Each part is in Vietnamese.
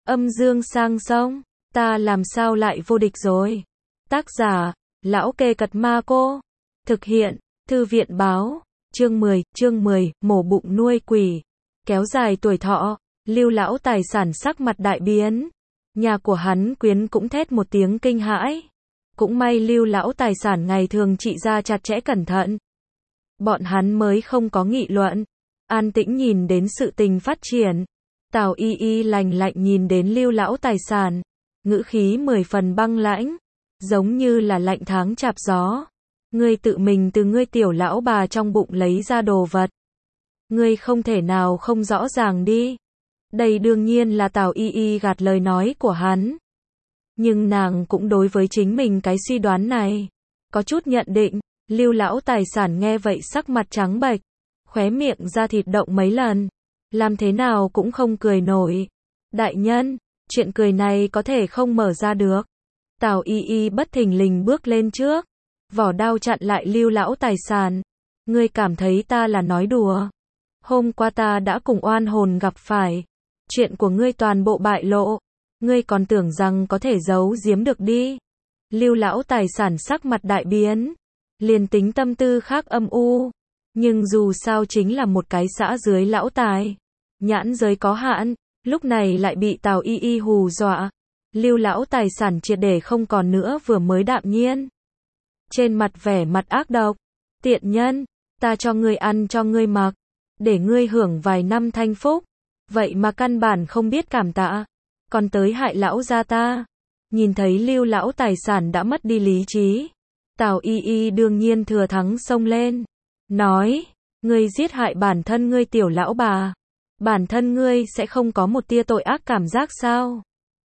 Âm dương sang sông, ta làm sao lại vô địch rồi. Tác giả, Lão Kê Cật Ma Cô. Thực hiện, Thư viện báo. Chương 10, mổ bụng nuôi quỷ. Kéo dài tuổi thọ, Lưu lão tài sản sắc mặt đại biến. Nhà của hắn quyến cũng thét một tiếng kinh hãi. Cũng may Lưu lão tài sản ngày thường trị ra chặt chẽ cẩn thận. Bọn hắn mới không có nghị luận. An tĩnh nhìn đến sự tình phát triển. Tào Y Y lạnh lạnh nhìn đến Lưu lão tài sản. Ngữ khí 10 phần băng lãnh. Giống như là lạnh tháng chạp gió. Ngươi tự mình từ ngươi tiểu lão bà trong bụng lấy ra đồ vật. Ngươi không thể nào không rõ ràng đi. Đây đương nhiên là Tào Y Y gạt lời nói của hắn. Nhưng nàng cũng đối với chính mình cái suy đoán này có chút nhận định. Lưu lão tài sản nghe vậy sắc mặt trắng bệch, khóe miệng ra thịt động mấy lần, làm thế nào cũng không cười nổi. Đại nhân, chuyện cười này có thể không mở ra được. Tào Y Y bất thình lình bước lên trước, vỏ đao chặn lại Lưu lão tài sản. Ngươi cảm thấy ta là nói đùa? Hôm qua ta đã cùng oan hồn gặp phải, chuyện của ngươi toàn bộ bại lộ, ngươi còn tưởng rằng có thể giấu giếm được đi. Lưu lão tài sản sắc mặt đại biến, liền tính tâm tư khác âm u, nhưng dù sao chính là một cái xã dưới lão tài, nhãn giới có hạn, lúc này lại bị Tào Y Y hù dọa. Lưu lão tài sản triệt để không còn nữa vừa mới đạm nhiên. Trên mặt vẻ mặt ác độc, tiện nhân, ta cho ngươi ăn cho ngươi mặc, để ngươi hưởng vài năm thanh phúc, vậy mà căn bản không biết cảm tạ, còn tới hại lão gia ta. Nhìn thấy Lưu lão tài sản đã mất đi lý trí, Tào Y Y đương nhiên thừa thắng xông lên, nói, ngươi giết hại bản thân ngươi tiểu lão bà, bản thân ngươi sẽ không có một tia tội ác cảm giác sao?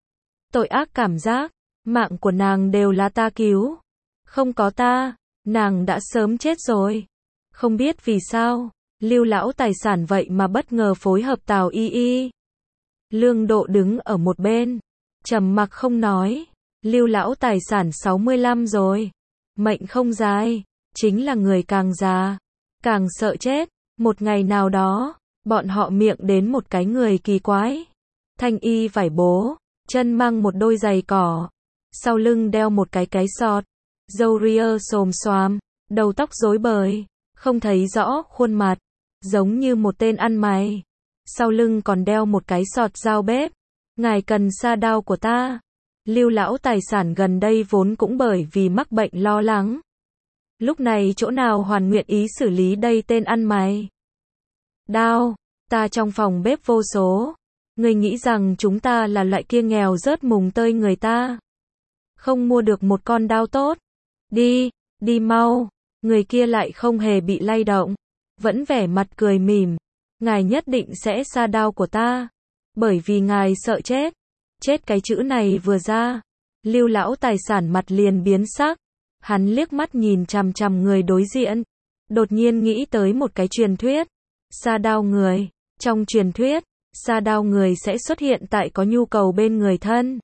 Tội ác cảm giác, mạng của nàng đều là ta cứu, không có ta, nàng đã sớm chết rồi. Không biết vì sao, Lưu lão tài sản vậy mà bất ngờ phối hợp Tào Y Y. Lương Độ đứng ở một bên, trầm mặc không nói. Lưu lão tài sản 65 rồi, mệnh không dài, chính là người càng già, càng sợ chết. Một ngày nào đó, bọn họ miệng đến một cái người kỳ quái. Thanh y vải bố, chân mang một đôi giày cỏ, sau lưng đeo một cái sọt, râu ria xồm xoàm, đầu tóc rối bời, không thấy rõ khuôn mặt, giống như một tên ăn mày. Sau lưng còn đeo một cái sọt dao bếp. Ngài cần sa đao của ta. Lưu lão tài sản gần đây vốn cũng bởi vì mắc bệnh lo lắng. Lúc này chỗ nào hoàn nguyện ý xử lý đây tên ăn mày. Đao, ta trong phòng bếp vô số. Ngươi nghĩ rằng chúng ta là loại kia nghèo rớt mùng tơi người ta. Không mua được một con đao tốt. Đi, đi mau. Người kia lại không hề bị lay động. Vẫn vẻ mặt cười mỉm. Ngài nhất định sẽ sa đao của ta. Bởi vì ngài sợ chết. Chết cái chữ này vừa ra, Lưu lão tài sản mặt liền biến sắc. Hắn liếc mắt nhìn chằm chằm người đối diện, đột nhiên nghĩ tới một cái truyền thuyết. Sa đao người, trong truyền thuyết, sa đao người sẽ xuất hiện tại có nhu cầu bên người thân.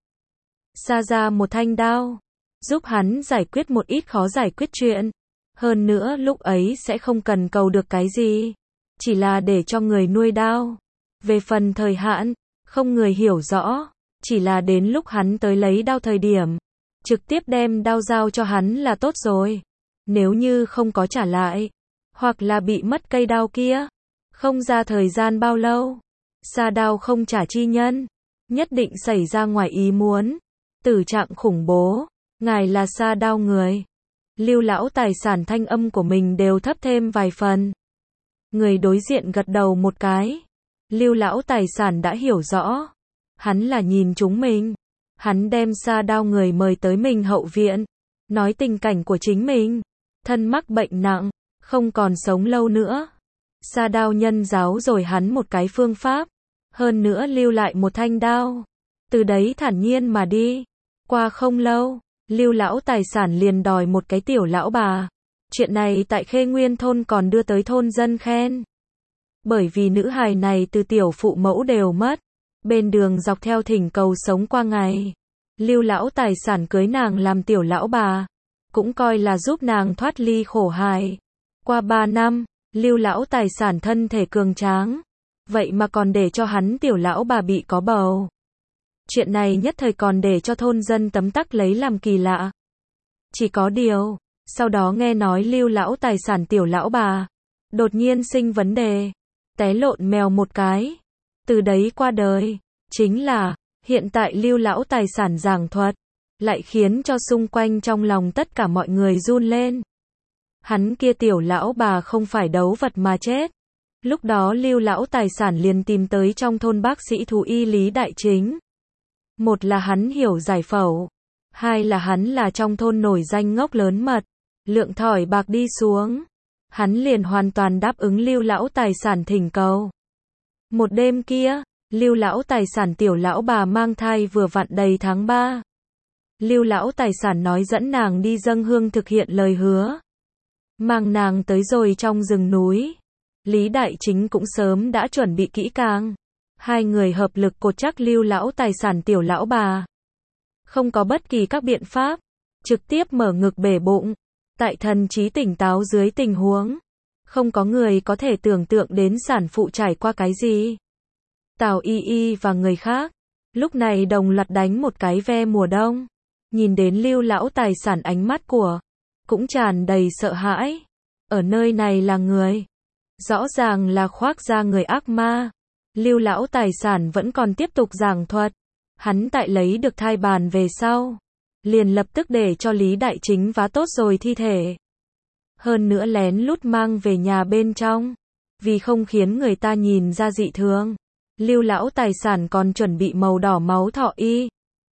Sa ra một thanh đao, giúp hắn giải quyết một ít khó giải quyết chuyện. Hơn nữa lúc ấy sẽ không cần cầu được cái gì, chỉ là để cho người nuôi đao. Về phần thời hạn, không người hiểu rõ. Chỉ là đến lúc hắn tới lấy đao thời điểm, trực tiếp đem đao giao cho hắn là tốt rồi. Nếu như không có trả lại, hoặc là bị mất cây đao kia, không ra thời gian bao lâu, sa đao không trả chi nhân, nhất định xảy ra ngoài ý muốn, tử trạng khủng bố. Ngài là sa đao người. Lưu lão tài sản thanh âm của mình đều thấp thêm vài phần. Người đối diện gật đầu một cái. Lưu lão tài sản đã hiểu rõ. Hắn là nhìn chúng mình. Hắn đem sa đao người mời tới mình hậu viện, nói tình cảnh của chính mình. Thân mắc bệnh nặng, không còn sống lâu nữa. Sa đao nhân giáo rồi hắn một cái phương pháp. Hơn nữa lưu lại một thanh đao. Từ đấy thản nhiên mà đi. Qua không lâu, Lưu lão tài sản liền đòi một cái tiểu lão bà. Chuyện này tại Khê Nguyên thôn còn đưa tới thôn dân khen. Bởi vì nữ hài này từ tiểu phụ mẫu đều mất. Bên đường dọc theo thỉnh cầu sống qua ngày. Lưu lão tài sản cưới nàng làm tiểu lão bà, cũng coi là giúp nàng thoát ly khổ hại. Qua 3 năm, Lưu lão tài sản thân thể cường tráng, vậy mà còn để cho hắn tiểu lão bà bị có bầu. Chuyện này nhất thời còn để cho thôn dân tấm tắc lấy làm kỳ lạ. Chỉ có điều, sau đó nghe nói Lưu lão tài sản tiểu lão bà đột nhiên sinh vấn đề, té lộn mèo một cái, từ đấy qua đời. Chính là, hiện tại Lưu lão tài sản giảng thuật, lại khiến cho xung quanh trong lòng tất cả mọi người run lên. Hắn kia tiểu lão bà không phải đấu vật mà chết. Lúc đó Lưu lão tài sản liền tìm tới trong thôn bác sĩ thú y Lý Đại Chính. Một là hắn hiểu giải phẫu, hai là hắn là trong thôn nổi danh ngốc lớn mật, lượng thỏi bạc đi xuống. Hắn liền hoàn toàn đáp ứng Lưu lão tài sản thỉnh cầu. Một đêm kia, Lưu lão tài sản tiểu lão bà mang thai vừa vặn đầy tháng 3. Lưu lão tài sản nói dẫn nàng đi dâng hương thực hiện lời hứa. Mang nàng tới rồi trong rừng núi. Lý Đại Chính cũng sớm đã chuẩn bị kỹ càng. Hai người hợp lực cột chắc Lưu lão tài sản tiểu lão bà. Không có bất kỳ các biện pháp. Trực tiếp mở ngực bể bụng. Tại thần trí tỉnh táo dưới tình huống. Không có người có thể tưởng tượng đến sản phụ trải qua cái gì. Tào Y Y và người khác. Lúc này đồng loạt đánh một cái ve mùa đông. Nhìn đến Lưu lão tài sản ánh mắt của. Cũng tràn đầy sợ hãi. Ở nơi này là người. Rõ ràng là khoác ra người ác ma. Lưu lão tài sản vẫn còn tiếp tục giảng thuật. Hắn tại lấy được thai bàn về sau. Liền lập tức để cho Lý Đại Chính vá tốt rồi thi thể. Hơn nữa lén lút mang về nhà bên trong. Vì không khiến người ta nhìn ra dị thường. Lưu lão tài sản còn chuẩn bị màu đỏ máu thọ y.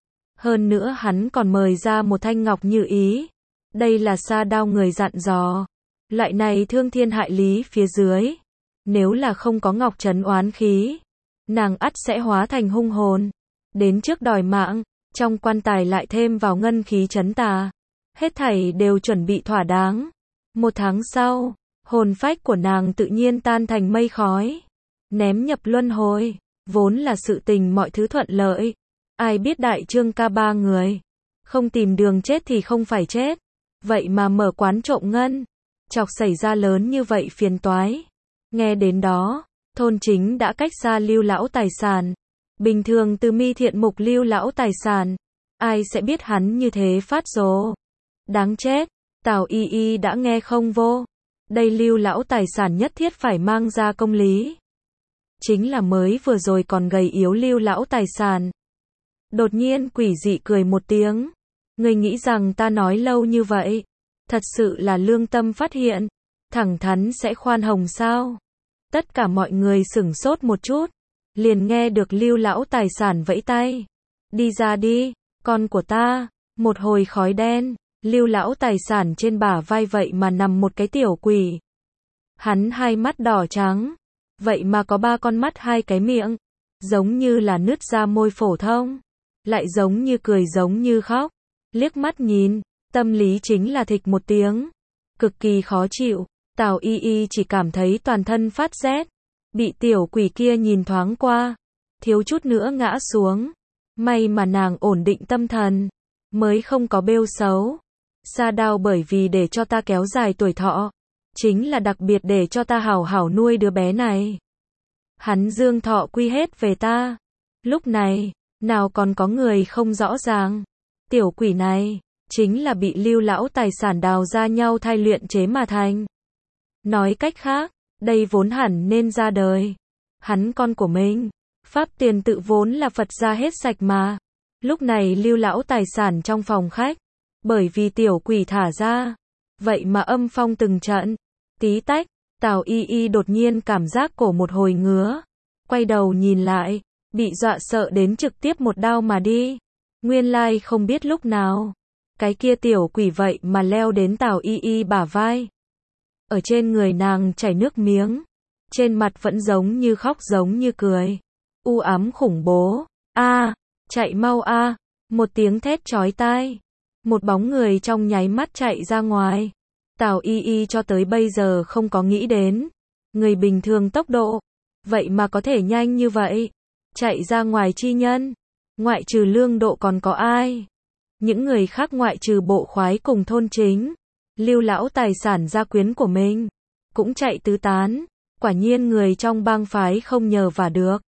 Hơn nữa hắn còn mời ra một thanh ngọc như ý. Đây là sa đao người dặn dò. Loại này thương thiên hại lý phía dưới. Nếu là không có ngọc trấn oán khí. Nàng ắt sẽ hóa thành hung hồn. Đến trước đòi mạng. Trong quan tài lại thêm vào ngân khí trấn tà. Hết thảy đều chuẩn bị thỏa đáng. Một tháng sau, hồn phách của nàng tự nhiên tan thành mây khói. Ném nhập luân hồi. Vốn là sự tình mọi thứ thuận lợi. Ai biết đại trương ca ba người. Không tìm đường chết thì không phải chết. Vậy mà mở quán trộm ngân. Chọc xảy ra lớn như vậy phiền toái. Nghe đến đó, thôn chính đã cách xa Lưu lão tài sản. Bình thường từ mi thiện mục Lưu lão tài sản. Ai sẽ biết hắn như thế phát rồ. Đáng chết, Tào Y Y đã nghe không vô. Đây Lưu lão tài sản nhất thiết phải mang ra công lý. Chính là mới vừa rồi còn gầy yếu Lưu lão tài sản. Đột nhiên quỷ dị cười một tiếng. Người nghĩ rằng ta nói lâu như vậy. Thật sự là lương tâm phát hiện. Thẳng thắn sẽ khoan hồng sao? Tất cả mọi người sửng sốt một chút. Liền nghe được Lưu lão tài sản vẫy tay. Đi ra đi, con của ta. Một hồi khói đen. Lưu lão tài sản trên bả vai vậy mà nằm một cái tiểu quỷ. Hắn hai mắt đỏ trắng. Vậy mà có ba con mắt hai cái miệng. Giống như là nứt ra môi phổ thông. Lại giống như cười giống như khóc. Liếc mắt nhìn, tâm lý chính là thịch một tiếng. Cực kỳ khó chịu. Tào Y Y chỉ cảm thấy toàn thân phát rét. Bị tiểu quỷ kia nhìn thoáng qua. Thiếu chút nữa ngã xuống. May mà nàng ổn định tâm thần. Mới không có bêu xấu. Sa đao bởi vì để cho ta kéo dài tuổi thọ. Chính là đặc biệt để cho ta hảo hảo nuôi đứa bé này. Hắn dương thọ quy hết về ta. Lúc này, nào còn có người không rõ ràng. Tiểu quỷ này, chính là bị Lưu lão tài sản đào ra nhau thai luyện chế mà thành. Nói cách khác, đây vốn hẳn nên ra đời. Hắn con của mình. Pháp tiền tự vốn là Phật ra hết sạch mà. Lúc này Lưu lão tài sản trong phòng khách. Bởi vì tiểu quỷ thả ra. Vậy mà âm phong từng trận. Tí tách, Tào Y Y đột nhiên cảm giác cổ một hồi ngứa. Quay đầu nhìn lại. Bị dọa sợ đến trực tiếp một đao mà đi. Nguyên lai không biết lúc nào. Cái kia tiểu quỷ vậy mà leo đến Tào Y Y bả vai. Ở trên người nàng chảy nước miếng. Trên mặt vẫn giống như khóc giống như cười. U ám khủng bố. Chạy mau Một tiếng thét chói tai. Một bóng người trong nháy mắt chạy ra ngoài. Tào Y Y cho tới bây giờ không có nghĩ đến. Người bình thường tốc độ. Vậy mà có thể nhanh như vậy. Chạy ra ngoài chi nhân. Ngoại trừ Lương Độ còn có ai? Những người khác ngoại trừ Bộ Khoái cùng thôn chính. Lưu lão tài sản gia quyến của mình. Cũng chạy tứ tán. Quả nhiên người trong bang phái không nhờ vả được.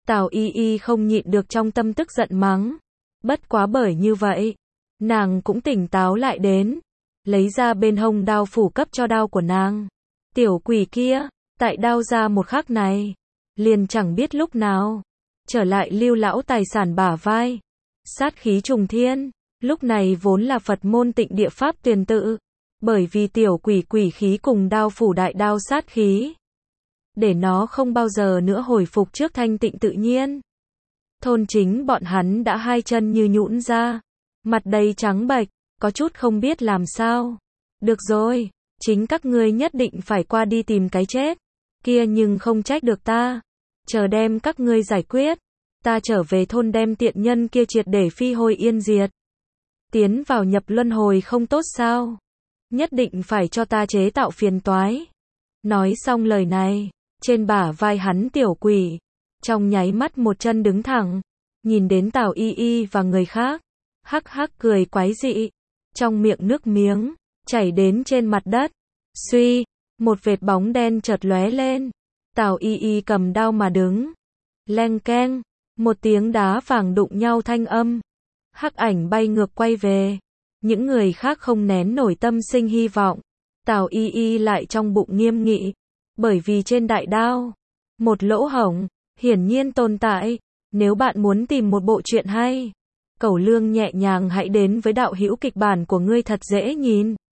Tào Y Y không nhịn được trong tâm tức giận mắng. Bất quá bởi như vậy, nàng cũng tỉnh táo lại đến, lấy ra bên hông đao phủ cấp cho đao của nàng. Tiểu quỷ kia, tại đao ra một khắc này, liền chẳng biết lúc nào trở lại Lưu lão tài sản bả vai. Sát khí trùng thiên, lúc này vốn là Phật môn Tịnh Địa Pháp Tuyền tự, bởi vì tiểu quỷ quỷ khí cùng đao phủ đại đao sát khí, để nó không bao giờ nữa hồi phục trước thanh tịnh tự nhiên. Thôn chính bọn hắn đã hai chân như nhũn ra, mặt đầy trắng bệch, có chút không biết làm sao. Được rồi, chính các ngươi nhất định phải qua đi tìm cái chết kia, nhưng không trách được ta. Chờ đem các ngươi giải quyết, ta trở về thôn đem tiện nhân kia triệt để phi hôi yên diệt. Tiến vào nhập luân hồi không tốt sao? Nhất định phải cho ta chế tạo phiền toái. Nói xong lời này, trên bả vai hắn tiểu quỷ, trong nháy mắt một chân đứng thẳng, nhìn đến Tào Y Y và người khác, hắc hắc cười quái dị, trong miệng nước miếng chảy đến trên mặt đất. Suy, một vệt bóng đen chợt lóe lên. Tào Y Y cầm đao mà đứng. Leng keng, một tiếng đá vàng đụng nhau thanh âm. Hắc ảnh bay ngược quay về. Những người khác không nén nổi tâm sinh hy vọng. Tào Y Y lại trong bụng nghiêm nghị, bởi vì trên đại đao, một lỗ hổng hiển nhiên tồn tại. Nếu bạn muốn tìm một bộ truyện hay, Cẩu Lương nhẹ nhàng hãy đến với đạo hữu kịch bản của ngươi thật dễ nhìn.